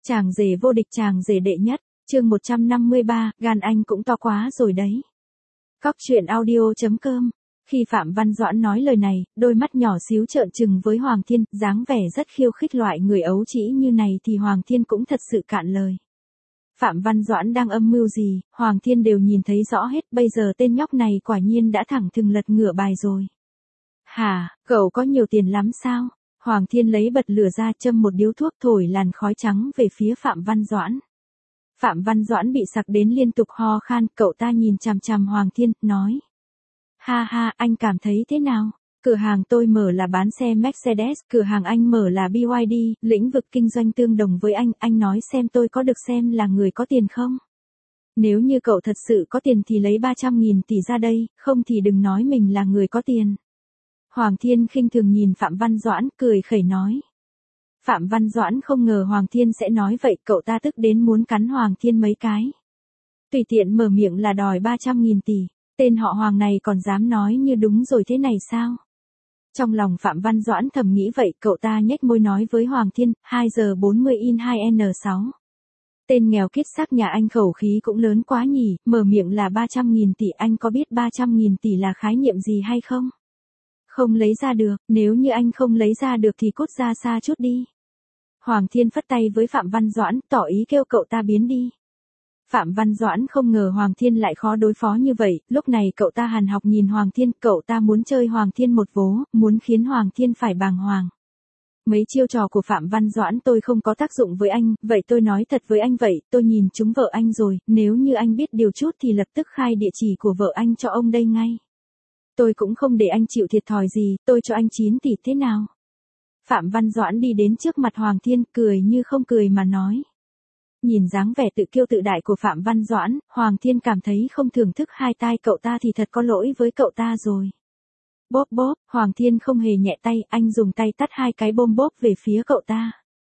Chàng rể vô địch, chàng rể đệ nhất, chương 153, gan anh cũng to quá rồi đấy. Cóc truyện audio.com. Khi Phạm Văn Doãn nói lời này, đôi mắt nhỏ xíu trợn trừng với Hoàng Thiên, dáng vẻ rất khiêu khích, loại người ấu trĩ như này thì Hoàng Thiên cũng thật sự cạn lời. Phạm Văn Doãn đang âm mưu gì, Hoàng Thiên đều nhìn thấy rõ hết, bây giờ tên nhóc này quả nhiên đã thẳng thừng lật ngửa bài rồi. Hả, cậu có nhiều tiền lắm sao? Hoàng Thiên lấy bật lửa ra, châm một điếu thuốc, thổi làn khói trắng về phía Phạm Văn Doãn. Phạm Văn Doãn bị sặc đến liên tục ho khan, cậu ta nhìn chằm chằm Hoàng Thiên, nói. Ha ha, anh cảm thấy thế nào? Cửa hàng tôi mở là bán xe Mercedes, cửa hàng anh mở là BYD, lĩnh vực kinh doanh tương đồng với anh nói xem tôi có được xem là người có tiền không? Nếu như cậu thật sự có tiền thì lấy 300.000 tỷ ra đây, không thì đừng nói mình là người có tiền. Hoàng Thiên khinh thường nhìn Phạm Văn Doãn, cười khẩy nói. Phạm Văn Doãn không ngờ Hoàng Thiên sẽ nói vậy, cậu ta tức đến muốn cắn Hoàng Thiên mấy cái. Tùy tiện mở miệng là đòi 300.000 tỷ, tên họ Hoàng này còn dám nói như đúng rồi thế này sao? Trong lòng Phạm Văn Doãn thầm nghĩ vậy, cậu ta nhếch môi nói với Hoàng Thiên, 2 giờ 40 in 2N6. Tên nghèo kiết xác nhà anh khẩu khí cũng lớn quá nhỉ, mở miệng là 300.000 tỷ, anh có biết 300.000 tỷ là khái niệm gì hay không? Không lấy ra được, nếu như anh không lấy ra được thì cút ra xa chút đi. Hoàng Thiên phất tay với Phạm Văn Doãn, tỏ ý kêu cậu ta biến đi. Phạm Văn Doãn không ngờ Hoàng Thiên lại khó đối phó như vậy, lúc này cậu ta hàn học nhìn Hoàng Thiên, cậu ta muốn chơi Hoàng Thiên một vố, muốn khiến Hoàng Thiên phải bàng hoàng. Mấy chiêu trò của Phạm Văn Doãn tôi không có tác dụng với anh, vậy tôi nói thật với anh vậy, tôi nhìn trúng vợ anh rồi, nếu như anh biết điều chút thì lập tức khai địa chỉ của vợ anh cho ông đây ngay. Tôi cũng không để anh chịu thiệt thòi gì, tôi cho anh 9 tỷ thế nào? Phạm Văn Doãn đi đến trước mặt Hoàng Thiên, cười như không cười mà nói. Nhìn dáng vẻ tự kiêu tự đại của Phạm Văn Doãn, Hoàng Thiên cảm thấy không thưởng thức hai tai cậu ta thì thật có lỗi với cậu ta rồi. Bóp bóp, Hoàng Thiên không hề nhẹ tay, anh dùng tay tắt 2 cái bôm bóp về phía cậu ta.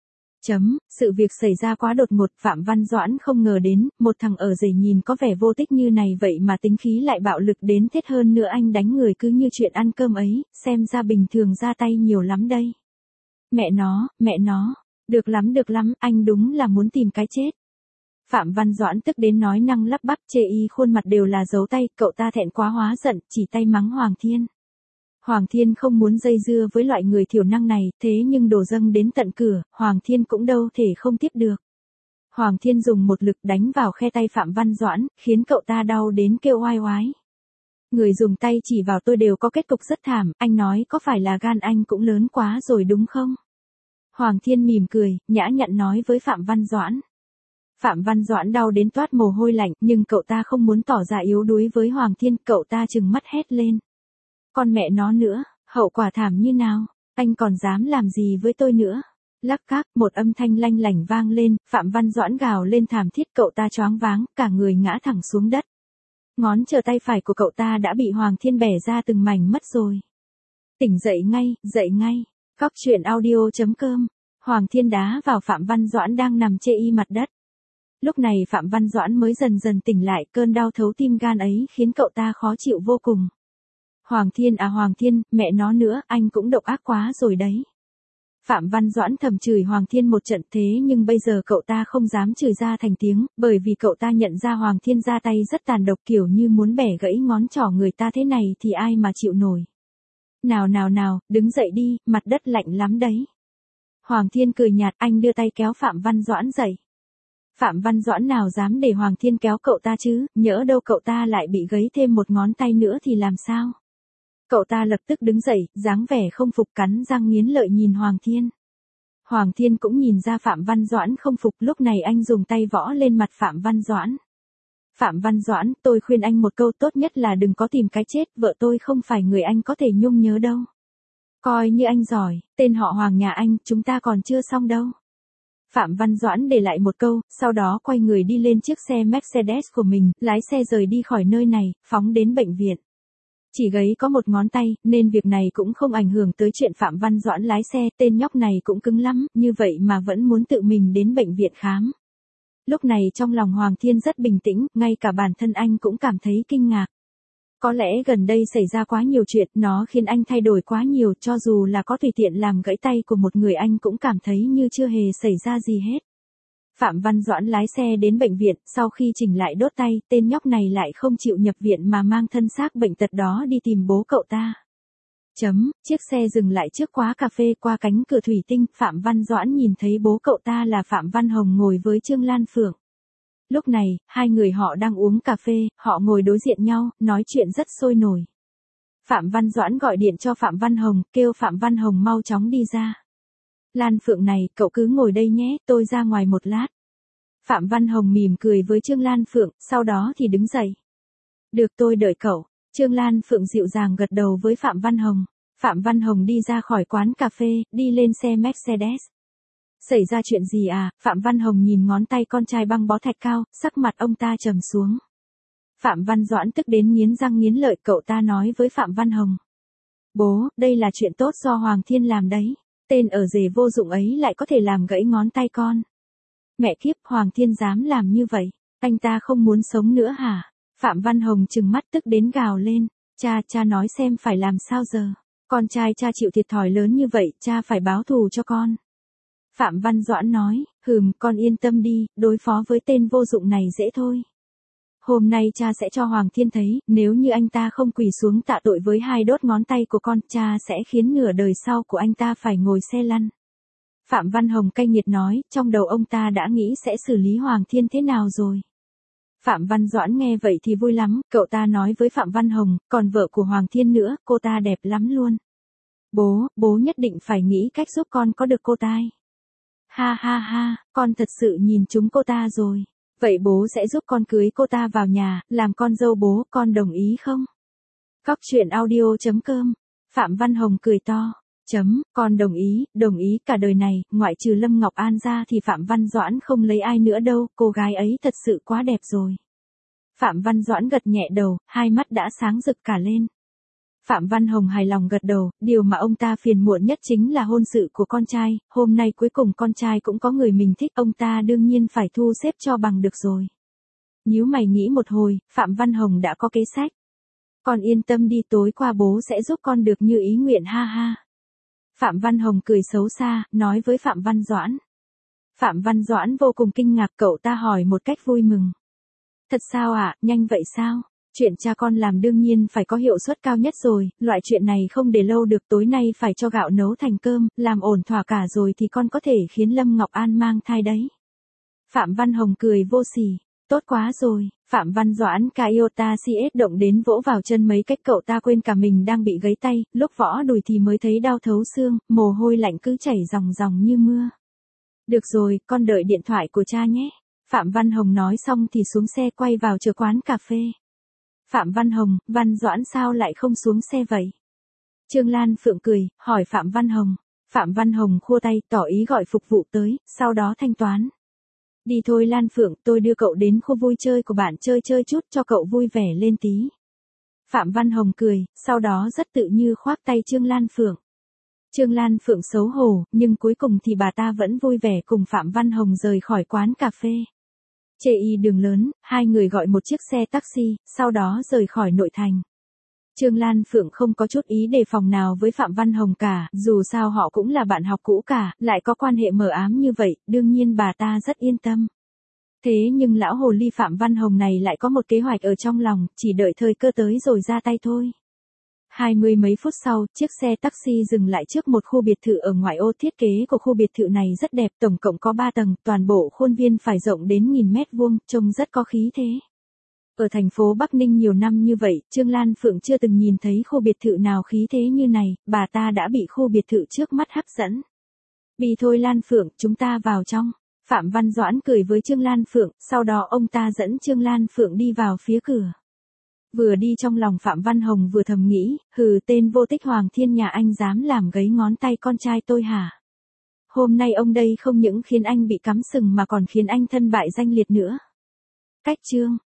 Sự việc xảy ra quá đột ngột, Phạm Văn Doãn không ngờ đến, một thằng ở rể nhìn có vẻ vô tích như này vậy mà tính khí lại bạo lực đến thế, hơn nữa anh đánh người cứ như chuyện ăn cơm ấy, xem ra bình thường ra tay nhiều lắm đây. Mẹ nó, được lắm, anh đúng là muốn tìm cái chết. Phạm Văn Doãn tức đến nói năng lắp bắp, chê y khuôn mặt đều là dấu tay, cậu ta thẹn quá hóa giận, chỉ tay mắng Hoàng Thiên. Hoàng Thiên không muốn dây dưa với loại người thiểu năng này, thế nhưng đổ dâng đến tận cửa, Hoàng Thiên cũng đâu thể không tiếp được. Hoàng Thiên dùng một lực đánh vào khe tay Phạm Văn Doãn, khiến cậu ta đau đến kêu oai oái. Người dùng tay chỉ vào tôi đều có kết cục rất thảm, anh nói có phải là gan anh cũng lớn quá rồi đúng không? Hoàng Thiên mỉm cười, nhã nhặn nói với Phạm Văn Doãn. Phạm Văn Doãn đau đến toát mồ hôi lạnh, nhưng cậu ta không muốn tỏ ra yếu đuối với Hoàng Thiên, cậu ta trừng mắt hét lên. Con mẹ nó nữa, hậu quả thảm như nào, anh còn dám làm gì với tôi nữa? Lắc các, một âm thanh lanh lảnh vang lên, Phạm Văn Doãn gào lên thảm thiết, cậu ta choáng váng, cả người ngã thẳng xuống đất. Ngón chờ tay phải của cậu ta đã bị Hoàng Thiên bẻ ra từng mảnh mất rồi. Tỉnh dậy ngay. Cóc truyện audio.com. Hoàng Thiên đá vào Phạm Văn Doãn đang nằm chê y mặt đất. Lúc này Phạm Văn Doãn mới dần dần tỉnh lại, cơn đau thấu tim gan ấy khiến cậu ta khó chịu vô cùng. Hoàng Thiên, mẹ nó nữa, anh cũng độc ác quá rồi đấy. Phạm Văn Doãn thầm chửi Hoàng Thiên một trận, thế nhưng bây giờ cậu ta không dám chửi ra thành tiếng, bởi vì cậu ta nhận ra Hoàng Thiên ra tay rất tàn độc, kiểu như muốn bẻ gãy ngón trỏ người ta thế này thì ai mà chịu nổi. Nào, đứng dậy đi, mặt đất lạnh lắm đấy. Hoàng Thiên cười nhạt, anh đưa tay kéo Phạm Văn Doãn dậy. Phạm Văn Doãn nào dám để Hoàng Thiên kéo cậu ta chứ, nhỡ đâu cậu ta lại bị gãy thêm một ngón tay nữa thì làm sao? Cậu ta lập tức đứng dậy, dáng vẻ không phục, cắn răng nghiến lợi nhìn Hoàng Thiên. Hoàng Thiên cũng nhìn ra Phạm Văn Doãn không phục, lúc này anh dùng tay võ lên mặt Phạm Văn Doãn. Phạm Văn Doãn, tôi khuyên anh một câu, tốt nhất là đừng có tìm cái chết, vợ tôi không phải người anh có thể nhung nhớ đâu. Coi như anh giỏi, tên họ Hoàng nhà anh, chúng ta còn chưa xong đâu. Phạm Văn Doãn để lại một câu, sau đó quay người đi lên chiếc xe Mercedes của mình, lái xe rời đi khỏi nơi này, phóng đến bệnh viện. Chỉ gãy có một ngón tay, nên việc này cũng không ảnh hưởng tới chuyện Phạm Văn Doãn lái xe, tên nhóc này cũng cứng lắm, như vậy mà vẫn muốn tự mình đến bệnh viện khám. Lúc này trong lòng Hoàng Thiên rất bình tĩnh, ngay cả bản thân anh cũng cảm thấy kinh ngạc. Có lẽ gần đây xảy ra quá nhiều chuyện, nó khiến anh thay đổi quá nhiều, cho dù là có tùy tiện làm gãy tay của một người anh cũng cảm thấy như chưa hề xảy ra gì hết. Phạm Văn Doãn lái xe đến bệnh viện, sau khi chỉnh lại đốt tay, tên nhóc này lại không chịu nhập viện mà mang thân xác bệnh tật đó đi tìm bố cậu ta. Chiếc xe dừng lại trước quán cà phê, qua cánh cửa thủy tinh, Phạm Văn Doãn nhìn thấy bố cậu ta là Phạm Văn Hồng ngồi với Trương Lan Phượng. Lúc này, hai người họ đang uống cà phê, họ ngồi đối diện nhau, nói chuyện rất sôi nổi. Phạm Văn Doãn gọi điện cho Phạm Văn Hồng, kêu Phạm Văn Hồng mau chóng đi ra. Lan Phượng này, cậu cứ ngồi đây nhé, tôi ra ngoài một lát. Phạm Văn Hồng mỉm cười với Trương Lan Phượng, sau đó thì đứng dậy. Được, tôi đợi cậu. Trương Lan Phượng dịu dàng gật đầu với Phạm Văn Hồng. Phạm Văn Hồng đi ra khỏi quán cà phê, đi lên xe Mercedes. Xảy ra chuyện gì à? Phạm Văn Hồng nhìn ngón tay con trai băng bó thạch cao, sắc mặt ông ta trầm xuống. Phạm Văn Doãn tức đến nghiến răng nghiến lợi, cậu ta nói với Phạm Văn Hồng. Bố, đây là chuyện tốt do Hoàng Thiên làm đấy. Tên ở rể vô dụng ấy lại có thể làm gãy ngón tay con. Mẹ kiếp, Hoàng Thiên dám làm như vậy. Anh ta không muốn sống nữa hả? Phạm Văn Hồng trừng mắt tức đến gào lên. Cha nói xem phải làm sao giờ. Con trai cha chịu thiệt thòi lớn như vậy, cha phải báo thù cho con. Phạm Văn Doãn nói, con yên tâm đi, đối phó với tên vô dụng này dễ thôi. Hôm nay cha sẽ cho Hoàng Thiên thấy, nếu như anh ta không quỳ xuống tạ tội với hai đốt ngón tay của con, cha sẽ khiến nửa đời sau của anh ta phải ngồi xe lăn. Phạm Văn Hồng cay nghiệt nói, trong đầu ông ta đã nghĩ sẽ xử lý Hoàng Thiên thế nào rồi. Phạm Văn Doãn nghe vậy thì vui lắm, cậu ta nói với Phạm Văn Hồng, còn vợ của Hoàng Thiên nữa, cô ta đẹp lắm luôn. Bố nhất định phải nghĩ cách giúp con có được cô ta. Ha ha ha, con thật sự nhìn trúng cô ta rồi. Vậy bố sẽ giúp con cưới cô ta vào nhà, làm con dâu bố, con đồng ý không? Cóc truyện audio.com. Phạm Văn Hồng cười to. Con đồng ý cả đời này, ngoại trừ Lâm Ngọc An ra thì Phạm Văn Doãn không lấy ai nữa đâu, cô gái ấy thật sự quá đẹp rồi. Phạm Văn Doãn gật nhẹ đầu, hai mắt đã sáng rực cả lên. Phạm Văn Hồng hài lòng gật đầu, điều mà ông ta phiền muộn nhất chính là hôn sự của con trai, hôm nay cuối cùng con trai cũng có người mình thích, ông ta đương nhiên phải thu xếp cho bằng được rồi. Nhíu mày nghĩ một hồi, Phạm Văn Hồng đã có kế sách. Con yên tâm đi, tối qua bố sẽ giúp con được như ý nguyện, ha ha. Phạm Văn Hồng cười xấu xa, nói với Phạm Văn Doãn. Phạm Văn Doãn vô cùng kinh ngạc, cậu ta hỏi một cách vui mừng. Thật sao ạ, nhanh vậy sao? Chuyện cha con làm đương nhiên phải có hiệu suất cao nhất rồi, loại chuyện này không để lâu được, tối nay phải cho gạo nấu thành cơm, làm ổn thỏa cả rồi thì con có thể khiến Lâm Ngọc An mang thai đấy. Phạm Văn Hồng cười vô sỉ, tốt quá rồi. Phạm Văn Doãn Iota CS động đến vỗ vào chân mấy cách, cậu ta quên cả mình đang bị gãy tay, lúc võ đùi thì mới thấy đau thấu xương, mồ hôi lạnh cứ chảy ròng ròng như mưa. Được rồi, con đợi điện thoại của cha nhé. Phạm Văn Hồng nói xong thì xuống xe quay vào chờ quán cà phê. Phạm Văn Hồng, Văn Doãn sao lại không xuống xe vậy? Trương Lan Phượng cười, hỏi Phạm Văn Hồng. Phạm Văn Hồng khua tay, tỏ ý gọi phục vụ tới, sau đó thanh toán. Đi thôi Lan Phượng, tôi đưa cậu đến khu vui chơi của bạn chơi chút cho cậu vui vẻ lên tí. Phạm Văn Hồng cười, sau đó rất tự như khoác tay Trương Lan Phượng. Trương Lan Phượng xấu hổ, nhưng cuối cùng thì bà ta vẫn vui vẻ cùng Phạm Văn Hồng rời khỏi quán cà phê. Chê đường lớn, hai người gọi một chiếc xe taxi, sau đó rời khỏi nội thành. Trương Lan Phượng không có chút ý đề phòng nào với Phạm Văn Hồng cả, dù sao họ cũng là bạn học cũ cả, lại có quan hệ mờ ám như vậy, đương nhiên bà ta rất yên tâm. Thế nhưng lão hồ ly Phạm Văn Hồng này lại có một kế hoạch ở trong lòng, chỉ đợi thời cơ tới rồi ra tay thôi. 20 mấy phút sau, chiếc xe taxi dừng lại trước một khu biệt thự ở ngoại ô, thiết kế của khu biệt thự này rất đẹp, tổng cộng có 3 tầng, toàn bộ khuôn viên phải rộng đến 1000 mét vuông, trông rất có khí thế. Ở thành phố Bắc Ninh nhiều năm như vậy, Trương Lan Phượng chưa từng nhìn thấy khu biệt thự nào khí thế như này, bà ta đã bị khu biệt thự trước mắt hấp dẫn. Đi thôi Lan Phượng, chúng ta vào trong. Phạm Văn Doãn cười với Trương Lan Phượng, sau đó ông ta dẫn Trương Lan Phượng đi vào phía cửa. Vừa đi trong lòng Phạm Văn Hồng vừa thầm nghĩ, tên vô tích Hoàng Thiên nhà anh dám làm gãy ngón tay con trai tôi hả? Hôm nay ông đây không những khiến anh bị cắm sừng mà còn khiến anh thân bại danh liệt nữa. Cách chương